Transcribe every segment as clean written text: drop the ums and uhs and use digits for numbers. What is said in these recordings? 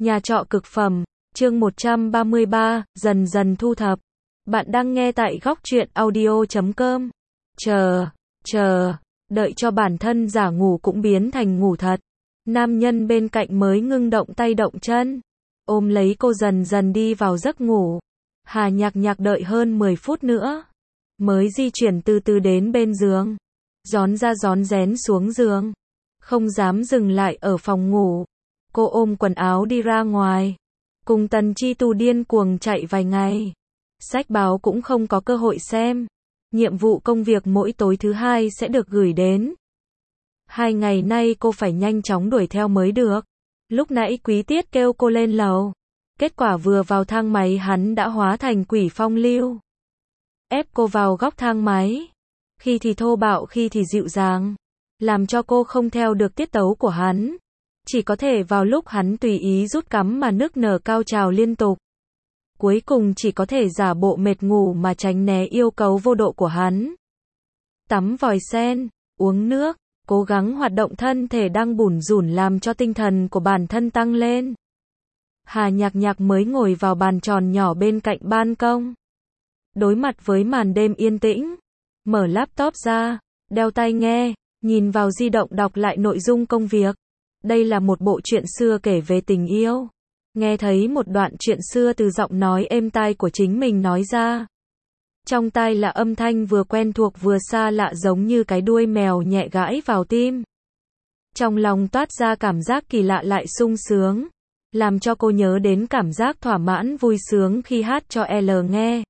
Nhà trọ cực phẩm, chương 133, dần dần thu thập. Bạn đang nghe tại góc truyện audio.com. Đợi cho bản thân giả ngủ cũng biến thành ngủ thật. Nam nhân bên cạnh mới ngưng động tay động chân, ôm lấy cô dần dần đi vào giấc ngủ. Hà Nhạc Nhạc đợi hơn 10 phút nữa, mới di chuyển từ từ đến bên giường. Rón ra rón rén xuống giường, không dám dừng lại ở phòng ngủ. Cô ôm quần áo đi ra ngoài, cùng Tần Chi Tu điên cuồng chạy vài ngày. Sách báo cũng không có cơ hội xem. Nhiệm vụ công việc mỗi tối thứ hai sẽ được gửi đến. 2 ngày nay cô phải nhanh chóng đuổi theo mới được. Lúc nãy Quý Tiết kêu cô lên lầu. Kết quả vừa vào thang máy hắn đã hóa thành quỷ phong lưu. Ép cô vào góc thang máy. Khi thì thô bạo khi thì dịu dàng. Làm cho cô không theo được tiết tấu của hắn. Chỉ có thể vào lúc hắn tùy ý rút cắm mà nức nở cao trào liên tục. Cuối cùng chỉ có thể giả bộ mệt ngủ mà tránh né yêu cầu vô độ của hắn. Tắm vòi sen, uống nước, cố gắng hoạt động thân thể đang bủn rủn làm cho tinh thần của bản thân tăng lên. Hà Nhạc Nhạc mới ngồi vào bàn tròn nhỏ bên cạnh ban công. Đối mặt với màn đêm yên tĩnh, mở laptop ra, đeo tai nghe, nhìn vào di động đọc lại nội dung công việc. Đây là một bộ truyện xưa kể về tình yêu. Nghe thấy một đoạn chuyện xưa từ giọng nói êm tai của chính mình nói ra. Trong tai là âm thanh vừa quen thuộc vừa xa lạ giống như cái đuôi mèo nhẹ gãi vào tim. Trong lòng toát ra cảm giác kỳ lạ lại sung sướng, làm cho cô nhớ đến cảm giác thỏa mãn vui sướng khi hát cho L nghe.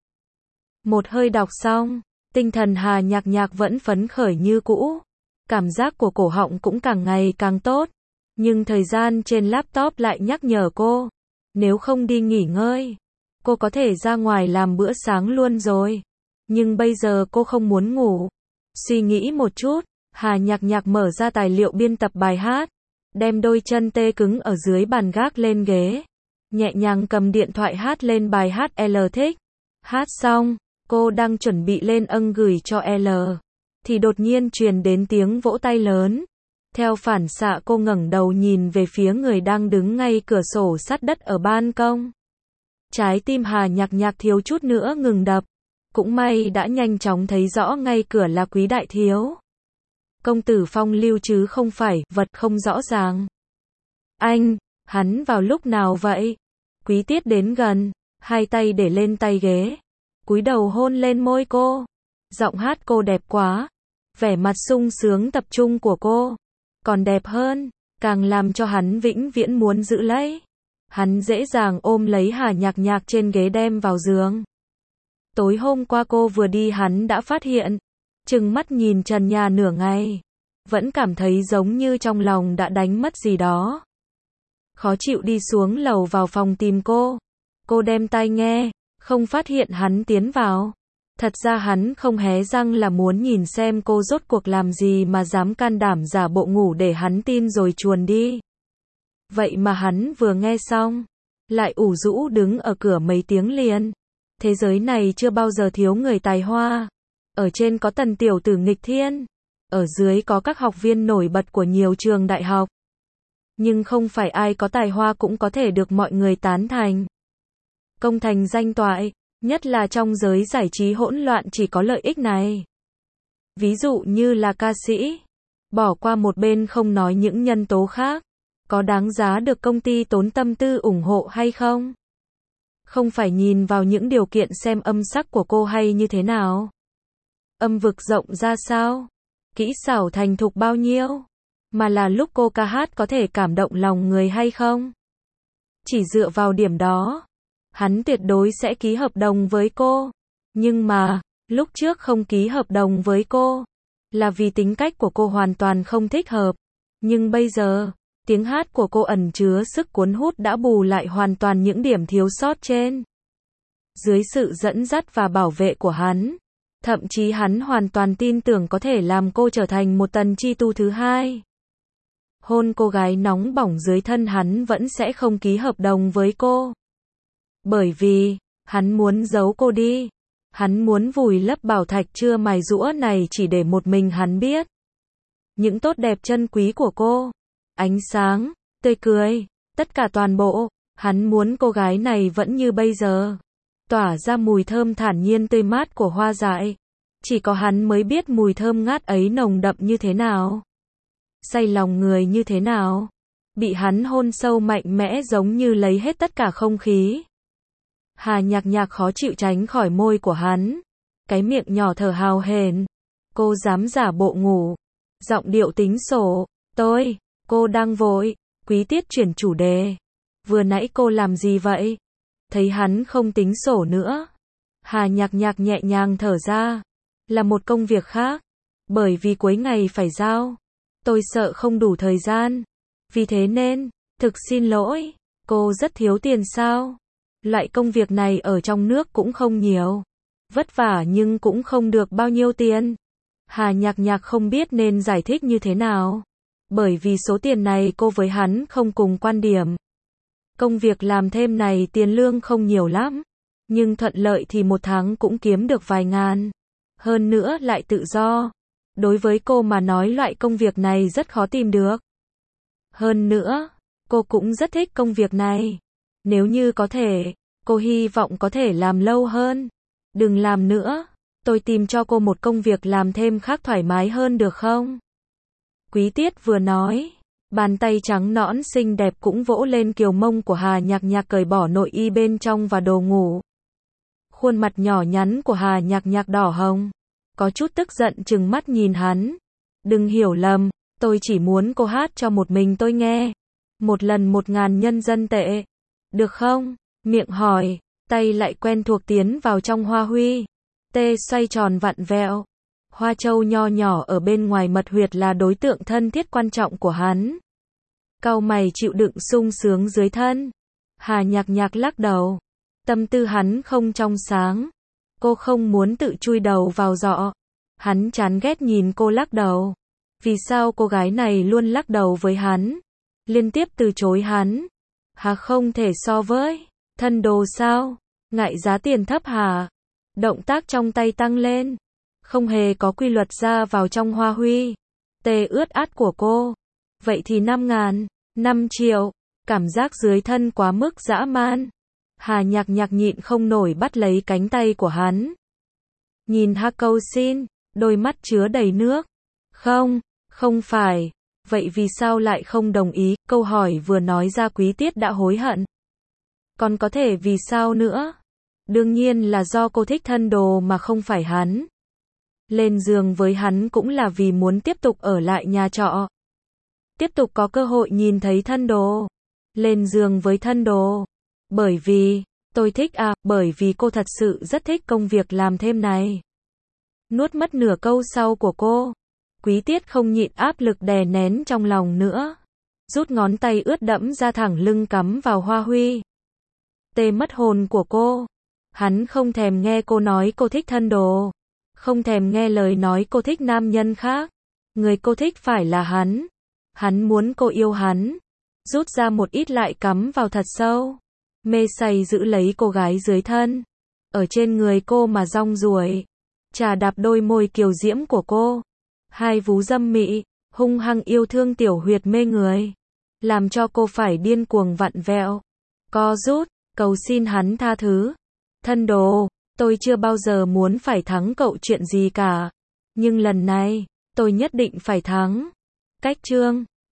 Một hơi đọc xong, tinh thần Hà Nhạc Nhạc vẫn phấn khởi như cũ. Cảm giác của cổ họng cũng càng ngày càng tốt. Nhưng thời gian trên laptop lại nhắc nhở cô, nếu không đi nghỉ ngơi, cô có thể ra ngoài làm bữa sáng luôn rồi. Nhưng bây giờ cô không muốn ngủ. Suy nghĩ một chút, Hà Nhạc Nhạc mở ra tài liệu biên tập bài hát, đem đôi chân tê cứng ở dưới bàn gác lên ghế, nhẹ nhàng cầm điện thoại hát lên bài hát L thích. Hát xong, cô đang chuẩn bị lên gửi cho L, thì đột nhiên truyền đến tiếng vỗ tay lớn. Theo phản xạ cô ngẩng đầu nhìn về phía người đang đứng ngay cửa sổ sát đất ở ban công. Trái tim Hà Nhạc Nhạc thiếu chút nữa ngừng đập. Cũng may đã nhanh chóng thấy rõ ngay cửa là Quý đại thiếu. Công tử phong lưu chứ không phải vật không rõ ràng. Anh, hắn vào lúc nào vậy? Quý Tiết đến gần, hai tay để lên tay ghế, cúi đầu hôn lên môi cô. Giọng hát cô đẹp quá, vẻ mặt sung sướng tập trung của cô còn đẹp hơn, càng làm cho hắn vĩnh viễn muốn giữ lấy. Hắn dễ dàng ôm lấy Hà Nhạc Nhạc trên ghế đem vào giường. Tối hôm qua cô vừa đi hắn đã phát hiện, trừng mắt nhìn trần nhà nửa ngày, vẫn cảm thấy giống như trong lòng đã đánh mất gì đó. Khó chịu đi xuống lầu vào phòng tìm cô. Cô đem tai nghe, không phát hiện hắn tiến vào. Thật ra hắn không hé răng là muốn nhìn xem cô rốt cuộc làm gì mà dám can đảm giả bộ ngủ để hắn tin rồi chuồn đi. Vậy mà hắn vừa nghe xong, lại ủ rũ đứng ở cửa mấy tiếng liền. Thế giới này chưa bao giờ thiếu người tài hoa. Ở trên có Tần tiểu tử nghịch thiên, ở dưới có các học viên nổi bật của nhiều trường đại học. Nhưng không phải ai có tài hoa cũng có thể được mọi người tán thành, công thành danh toại. Nhất là trong giới giải trí hỗn loạn chỉ có lợi ích này. Ví dụ như là ca sĩ, bỏ qua một bên không nói những nhân tố khác, có đáng giá được công ty tốn tâm tư ủng hộ hay không? Không phải nhìn vào những điều kiện xem âm sắc của cô hay như thế nào, âm vực rộng ra sao, kỹ xảo thành thục bao nhiêu, mà là lúc cô ca hát có thể cảm động lòng người hay không. Chỉ dựa vào điểm đó, hắn tuyệt đối sẽ ký hợp đồng với cô. Nhưng mà, lúc trước không ký hợp đồng với cô, là vì tính cách của cô hoàn toàn không thích hợp. Nhưng bây giờ, tiếng hát của cô ẩn chứa sức cuốn hút đã bù lại hoàn toàn những điểm thiếu sót trên. Dưới sự dẫn dắt và bảo vệ của hắn, thậm chí hắn hoàn toàn tin tưởng có thể làm cô trở thành một Tần Chi Tu thứ hai. Hôn cô gái nóng bỏng dưới thân hắn vẫn sẽ không ký hợp đồng với cô. Bởi vì, hắn muốn giấu cô đi. Hắn muốn vùi lấp bảo thạch chưa mài giũa này chỉ để một mình hắn biết. Những tốt đẹp chân quý của cô, ánh sáng, tươi cười, tất cả toàn bộ, Hắn muốn cô gái này vẫn như bây giờ, tỏa ra mùi thơm thản nhiên tươi mát của hoa dại. Chỉ có hắn mới biết mùi thơm ngát ấy nồng đậm như thế nào, say lòng người như thế nào. Bị hắn hôn sâu mạnh mẽ giống như lấy hết tất cả không khí. Hà Nhạc Nhạc khó chịu tránh khỏi môi của hắn, cái miệng nhỏ thở hào hển. Cô dám giả bộ ngủ, giọng điệu tính sổ. Cô đang vội. Quý Tiết chuyển chủ đề. Vừa nãy cô làm gì vậy? Thấy hắn không tính sổ nữa, Hà Nhạc Nhạc nhẹ nhàng thở ra. Là một công việc khác, bởi vì cuối ngày phải giao. Tôi sợ không đủ thời gian, vì thế nên, thực xin lỗi. Cô rất thiếu tiền sao? Loại công việc này ở trong nước cũng không nhiều, vất vả nhưng cũng không được bao nhiêu tiền. Hà Nhạc Nhạc không biết nên giải thích như thế nào, bởi vì số tiền này cô với hắn không cùng quan điểm. Công việc làm thêm này tiền lương không nhiều lắm, nhưng thuận lợi thì một tháng cũng kiếm được vài ngàn. Hơn nữa lại tự do. Đối với cô mà nói loại công việc này rất khó tìm được. Hơn nữa, cô cũng rất thích công việc này. Nếu như có thể, cô hy vọng có thể làm lâu hơn. Đừng làm nữa, tôi tìm cho cô một công việc làm thêm khác thoải mái hơn được không? Quý Tiết vừa nói, bàn tay trắng nõn xinh đẹp cũng vỗ lên kiều mông của Hà Nhạc Nhạc, cởi bỏ nội y bên trong và đồ ngủ. Khuôn mặt nhỏ nhắn của Hà Nhạc Nhạc đỏ hồng, có chút tức giận trừng mắt nhìn hắn. Đừng hiểu lầm, tôi chỉ muốn cô hát cho một mình tôi nghe. Một lần 1.000 nhân dân tệ. Được không? Miệng hỏi, tay lại quen thuộc tiến vào trong hoa huy. Tê xoay tròn vặn vẹo. Hoa châu nho nhỏ ở bên ngoài mật huyệt là đối tượng thân thiết quan trọng của hắn. Cau mày chịu đựng sung sướng dưới thân. Hà Nhạc Nhạc lắc đầu. Tâm tư hắn không trong sáng. Cô không muốn tự chui đầu vào giọ. Hắn chán ghét nhìn cô lắc đầu. Vì sao cô gái này luôn lắc đầu với hắn? Liên tiếp từ chối hắn. Hà không thể so với thân đồ sao? Ngại giá tiền thấp hả? Động tác trong tay tăng lên. Không hề có quy luật ra vào trong hoa huy. Tê ướt át của cô. Vậy thì 5.000, 5 triệu. Cảm giác dưới thân quá mức dã man. Hà Nhạc Nhạc nhịn không nổi bắt lấy cánh tay của hắn. Nhìn Hà cầu xin, đôi mắt chứa đầy nước. Không phải. Vậy vì sao lại không đồng ý? Câu hỏi vừa nói ra Quý Tiết đã hối hận. Còn có thể vì sao nữa? Đương nhiên là do cô thích thân đồ mà không phải hắn. Lên giường với hắn cũng là vì muốn tiếp tục ở lại nhà trọ. Tiếp tục có cơ hội nhìn thấy thân đồ. Lên giường với thân đồ. Bởi vì, tôi thích bởi vì cô thật sự rất thích công việc làm thêm này. Nuốt mất nửa câu sau của cô. Quý Tiết không nhịn áp lực đè nén trong lòng nữa. Rút ngón tay ướt đẫm ra thẳng lưng cắm vào hoa huy. Tê mất hồn của cô. Hắn không thèm nghe cô nói cô thích thân đồ. Không thèm nghe lời nói cô thích nam nhân khác. Người cô thích phải là hắn. Hắn muốn cô yêu hắn. Rút ra một ít lại cắm vào thật sâu. Mê say giữ lấy cô gái dưới thân. Ở trên người cô mà rong ruổi. Chà đạp đôi môi kiều diễm của cô. Hai vú dâm mị, hung hăng yêu thương tiểu huyệt mê người. Làm cho cô phải điên cuồng vặn vẹo. Co rút, cầu xin hắn tha thứ. Thân đồ, tôi chưa bao giờ muốn phải thắng cậu chuyện gì cả. Nhưng lần này, tôi nhất định phải thắng. Cách chương